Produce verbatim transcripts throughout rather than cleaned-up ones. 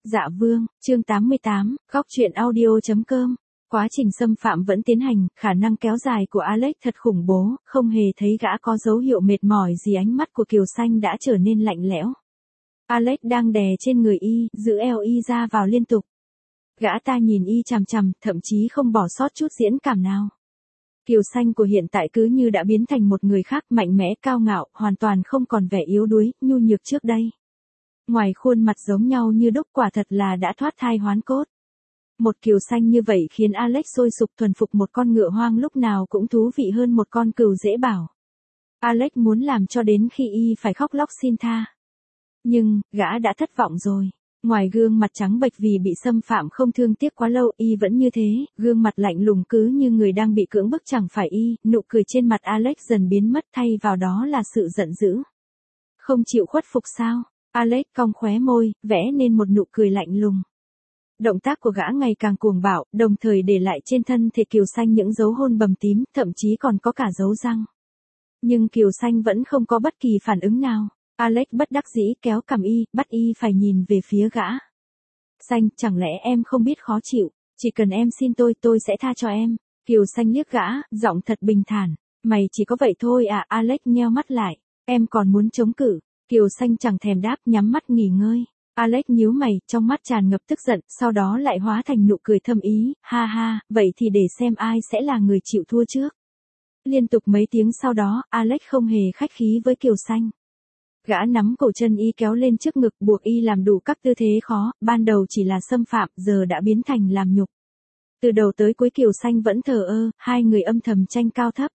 Dạ vương, chương tám mươi tám, góc truyện audio.com. Quá trình xâm phạm vẫn tiến hành, khả năng kéo dài của Alex thật khủng bố, không hề thấy gã có dấu hiệu mệt mỏi gì. Ánh mắt của Kiều Xanh đã trở nên lạnh lẽo. Alex đang đè trên người y, giữ eo y ra vào liên tục. Gã ta nhìn y chằm chằm, thậm chí không bỏ sót chút diễn cảm nào. Kiều Xanh của hiện tại cứ như đã biến thành một người khác, mạnh mẽ, cao ngạo, hoàn toàn không còn vẻ yếu đuối, nhu nhược trước đây. Ngoài khuôn mặt giống nhau như đúc, quả thật là đã thoát thai hoán cốt. Một Kiều Xanh như vậy khiến Alex sôi sục. Thuần phục một con ngựa hoang lúc nào cũng thú vị hơn một con cừu dễ bảo. Alex muốn làm cho đến khi y phải khóc lóc xin tha. Nhưng, gã đã thất vọng rồi. Ngoài gương mặt trắng bệch vì bị xâm phạm không thương tiếc quá lâu, y vẫn như thế, gương mặt lạnh lùng cứ như người đang bị cưỡng bức. Chẳng phải y, nụ cười trên mặt Alex dần biến mất, thay vào đó là sự giận dữ. Không chịu khuất phục sao? Alex cong khóe môi, vẽ nên một nụ cười lạnh lùng. Động tác của gã ngày càng cuồng bạo, đồng thời để lại trên thân thể Kiều Xanh những dấu hôn bầm tím, thậm chí còn có cả dấu răng. Nhưng Kiều Xanh vẫn không có bất kỳ phản ứng nào. Alex bất đắc dĩ kéo cằm y, bắt y phải nhìn về phía gã. Xanh, chẳng lẽ em không biết khó chịu, chỉ cần em xin tôi, tôi sẽ tha cho em. Kiều Xanh liếc gã, giọng thật bình thản. Mày chỉ có vậy thôi à? Alex nheo mắt lại. Em còn muốn chống cự? Kiều Xanh chẳng thèm đáp, nhắm mắt nghỉ ngơi. Alex nhíu mày, trong mắt tràn ngập tức giận, sau đó lại hóa thành nụ cười thâm ý, ha ha, vậy thì để xem ai sẽ là người chịu thua trước. Liên tục mấy tiếng sau đó, Alex không hề khách khí với Kiều Xanh. Gã nắm cổ chân y kéo lên trước ngực, buộc y làm đủ các tư thế khó, ban đầu chỉ là xâm phạm, giờ đã biến thành làm nhục. Từ đầu tới cuối Kiều Xanh vẫn thờ ơ, hai người âm thầm tranh cao thấp.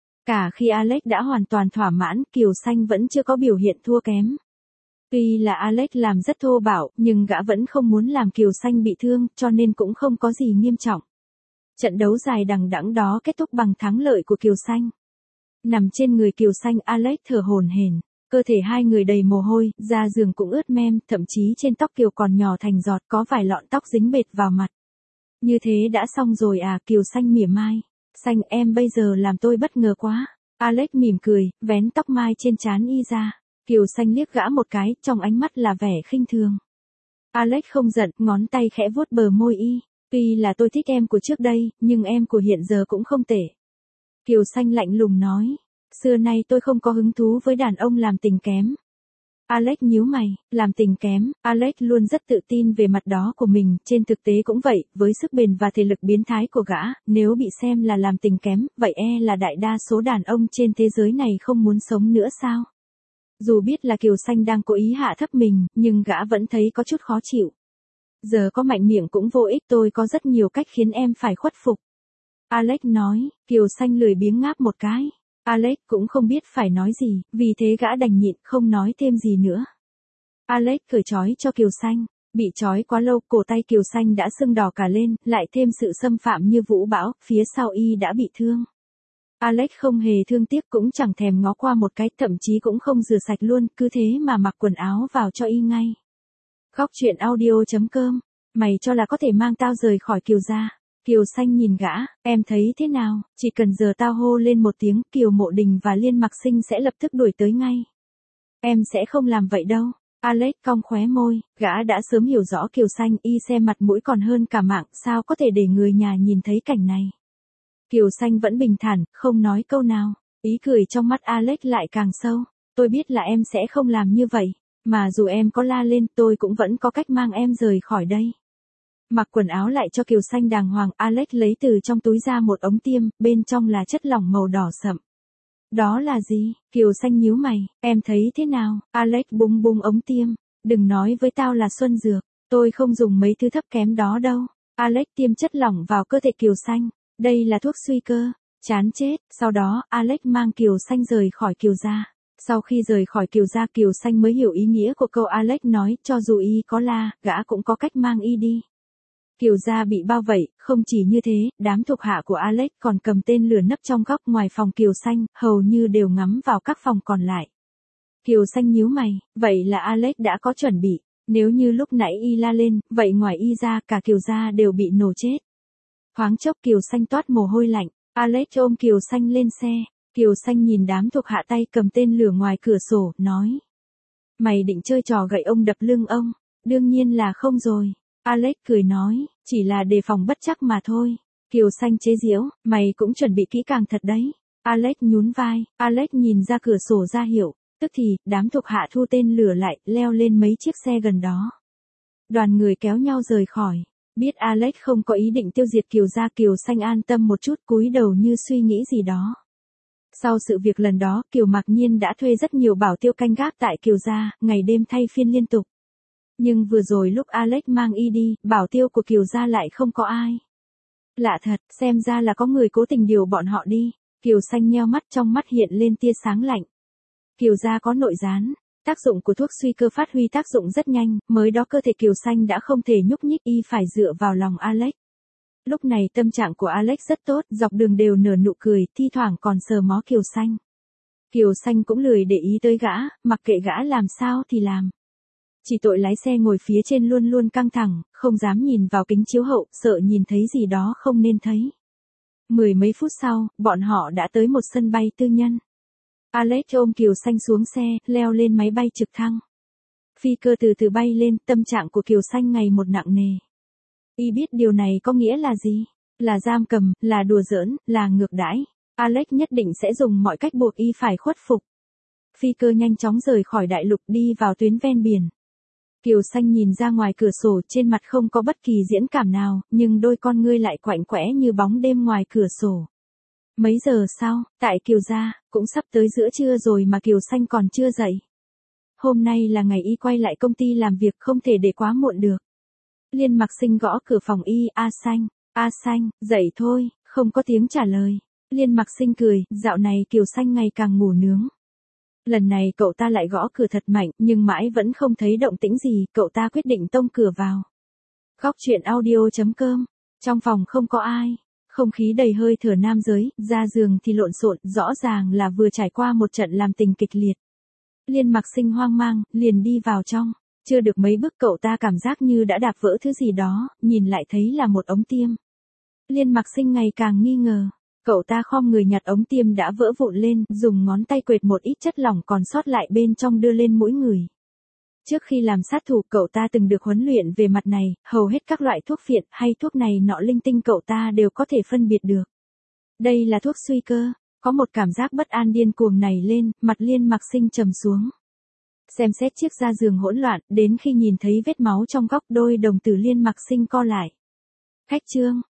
Cả khi Alex đã hoàn toàn thỏa mãn, Kiều Xanh vẫn chưa có biểu hiện thua kém. Tuy là Alex làm rất thô bạo, nhưng gã vẫn không muốn làm Kiều Xanh bị thương, cho nên cũng không có gì nghiêm trọng. Trận đấu dài đằng đẵng đó kết thúc bằng thắng lợi của Kiều Xanh. Nằm trên người Kiều Xanh, Alex thở hổn hển, cơ thể hai người đầy mồ hôi, da giường cũng ướt mem, thậm chí trên tóc Kiều còn nhỏ thành giọt, có vài lọn tóc dính bệt vào mặt. Như thế đã xong rồi à? Kiều Xanh mỉa mai. Xanh, em bây giờ làm tôi bất ngờ quá. Alex mỉm cười, vén tóc mai trên trán y ra. Kiều Xanh liếc gã một cái, trong ánh mắt là vẻ khinh thường. Alex không giận, ngón tay khẽ vuốt bờ môi y. Tuy là tôi thích em của trước đây, nhưng em của hiện giờ cũng không tệ. Kiều Xanh lạnh lùng nói. Xưa nay tôi không có hứng thú với đàn ông làm tình kém. Alex nhíu mày, làm tình kém. Alex luôn rất tự tin về mặt đó của mình, trên thực tế cũng vậy, với sức bền và thể lực biến thái của gã, nếu bị xem là làm tình kém, vậy e là đại đa số đàn ông trên thế giới này không muốn sống nữa sao? Dù biết là Kiều Xanh đang cố ý hạ thấp mình, nhưng gã vẫn thấy có chút khó chịu. Giờ có mạnh miệng cũng vô ích, tôi có rất nhiều cách khiến em phải khuất phục. Alex nói. Kiều Xanh lười biếng ngáp một cái. Alex cũng không biết phải nói gì, vì thế gã đành nhịn, không nói thêm gì nữa. Alex cởi trói cho Kiều Xanh. Bị trói quá lâu, cổ tay Kiều Xanh đã sưng đỏ cả lên, lại thêm sự xâm phạm như vũ bão, phía sau y đã bị thương. Alex không hề thương tiếc, cũng chẳng thèm ngó qua một cái, thậm chí cũng không rửa sạch luôn, cứ thế mà mặc quần áo vào cho y ngay. Góc truyện audio.com. Mày cho là có thể mang tao rời khỏi Kiều gia? Kiều Xanh nhìn gã, em thấy thế nào? Chỉ cần giờ tao hô lên một tiếng, Kiều Mộ Đình và Liên Mặc Sinh sẽ lập tức đuổi tới ngay. Em sẽ không làm vậy đâu. Alex cong khóe môi, gã đã sớm hiểu rõ Kiều Xanh, y xem mặt mũi còn hơn cả mạng, sao có thể để người nhà nhìn thấy cảnh này. Kiều Xanh vẫn bình thản, không nói câu nào. Ý cười trong mắt Alex lại càng sâu. Tôi biết là em sẽ không làm như vậy. Mà dù em có la lên, tôi cũng vẫn có cách mang em rời khỏi đây. Mặc quần áo lại cho Kiều Xanh đàng hoàng, Alex lấy từ trong túi ra một ống tiêm, bên trong là chất lỏng màu đỏ sậm. Đó là gì? Kiều Xanh nhíu mày, em thấy thế nào? Alex bung bung ống tiêm. Đừng nói với tao là xuân dược, tôi không dùng mấy thứ thấp kém đó đâu. Alex tiêm chất lỏng vào cơ thể Kiều Xanh. Đây là thuốc suy cơ. Chán chết. Sau đó, Alex mang Kiều Xanh rời khỏi Kiều gia. Sau khi rời khỏi Kiều gia, Kiều Xanh mới hiểu ý nghĩa của câu Alex nói, cho dù y có la, gã cũng có cách mang y đi. Kiều gia bị bao vây, không chỉ như thế, đám thuộc hạ của Alex còn cầm tên lửa nấp trong góc ngoài phòng Kiều Xanh, hầu như đều ngắm vào các phòng còn lại. Kiều Xanh nhíu mày, vậy là Alex đã có chuẩn bị. Nếu như lúc nãy y la lên, vậy ngoài y ra, cả Kiều gia đều bị nổ chết. Thoáng chốc Kiều Xanh toát mồ hôi lạnh, Alex ôm Kiều Xanh lên xe. Kiều Xanh nhìn đám thuộc hạ tay cầm tên lửa ngoài cửa sổ, nói. Mày định chơi trò gậy ông đập lưng ông. Đương nhiên là không rồi. Alex cười nói, chỉ là đề phòng bất trắc mà thôi. Kiều Xanh chế giễu, mày cũng chuẩn bị kỹ càng thật đấy. Alex nhún vai, Alex nhìn ra cửa sổ ra hiệu, tức thì, đám thuộc hạ thu tên lửa lại, leo lên mấy chiếc xe gần đó. Đoàn người kéo nhau rời khỏi. Biết Alex không có ý định tiêu diệt Kiều gia, Kiều Xanh an tâm một chút, cúi đầu như suy nghĩ gì đó. Sau sự việc lần đó, Kiều Mạc Nhiên đã thuê rất nhiều bảo tiêu canh gác tại Kiều gia, ngày đêm thay phiên liên tục. Nhưng vừa rồi lúc Alex mang y đi, bảo tiêu của Kiều gia lại không có ai. Lạ thật, xem ra là có người cố tình điều bọn họ đi. Kiều Xanh nheo mắt, trong mắt hiện lên tia sáng lạnh. Kiều gia có nội gián. Tác dụng của thuốc suy cơ phát huy tác dụng rất nhanh, mới đó cơ thể Kiều Xanh đã không thể nhúc nhích, y phải dựa vào lòng Alex. Lúc này tâm trạng của Alex rất tốt, dọc đường đều nở nụ cười, thi thoảng còn sờ mó Kiều Xanh. Kiều Xanh cũng lười để ý tới gã, mặc kệ gã làm sao thì làm. Chỉ tội lái xe ngồi phía trên luôn luôn căng thẳng, không dám nhìn vào kính chiếu hậu, sợ nhìn thấy gì đó không nên thấy. Mười mấy phút sau, bọn họ đã tới một sân bay tư nhân. Alex ôm Kiều Xanh xuống xe, leo lên máy bay trực thăng. Phi cơ từ từ bay lên, tâm trạng của Kiều Xanh ngày một nặng nề. Y biết điều này có nghĩa là gì? Là giam cầm, là đùa giỡn, là ngược đãi. Alex nhất định sẽ dùng mọi cách buộc y phải khuất phục. Phi cơ nhanh chóng rời khỏi đại lục, đi vào tuyến ven biển. Kiều Xanh nhìn ra ngoài cửa sổ, trên mặt không có bất kỳ diễn cảm nào, nhưng đôi con ngươi lại quạnh quẽ như bóng đêm ngoài cửa sổ. Mấy giờ sau, tại Kiều gia, cũng sắp tới giữa trưa rồi mà Kiều Xanh còn chưa dậy. Hôm nay là ngày y quay lại công ty làm việc, không thể để quá muộn được. Liên Mặc Sinh gõ cửa phòng y, A Xanh, A Xanh, dậy thôi, không có tiếng trả lời. Liên Mặc Sinh cười, dạo này Kiều Xanh ngày càng ngủ nướng. Lần này cậu ta lại gõ cửa thật mạnh, nhưng mãi vẫn không thấy động tĩnh gì, cậu ta quyết định tông cửa vào. Góc truyện audio chấm com, trong phòng không có ai. Không khí đầy hơi thở nam giới, ra giường thì lộn xộn, rõ ràng là vừa trải qua một trận làm tình kịch liệt. Liên Mặc Sinh hoang mang, liền đi vào trong. Chưa được mấy bước cậu ta cảm giác như đã đạp vỡ thứ gì đó, nhìn lại thấy là một ống tiêm. Liên Mặc Sinh ngày càng nghi ngờ. Cậu ta khom người nhặt ống tiêm đã vỡ vụn lên, dùng ngón tay quệt một ít chất lỏng còn sót lại bên trong đưa lên mũi người. Trước khi làm sát thủ, cậu ta từng được huấn luyện về mặt này, hầu hết các loại thuốc phiện hay thuốc này nọ linh tinh cậu ta đều có thể phân biệt được. Đây là thuốc suy cơ. Có một cảm giác bất an điên cuồng nảy lên, mặt Liên Mặc Sinh trầm xuống. Xem xét chiếc da giường hỗn loạn, đến khi nhìn thấy vết máu trong góc, đôi đồng tử Liên Mặc Sinh co lại. Khách trương,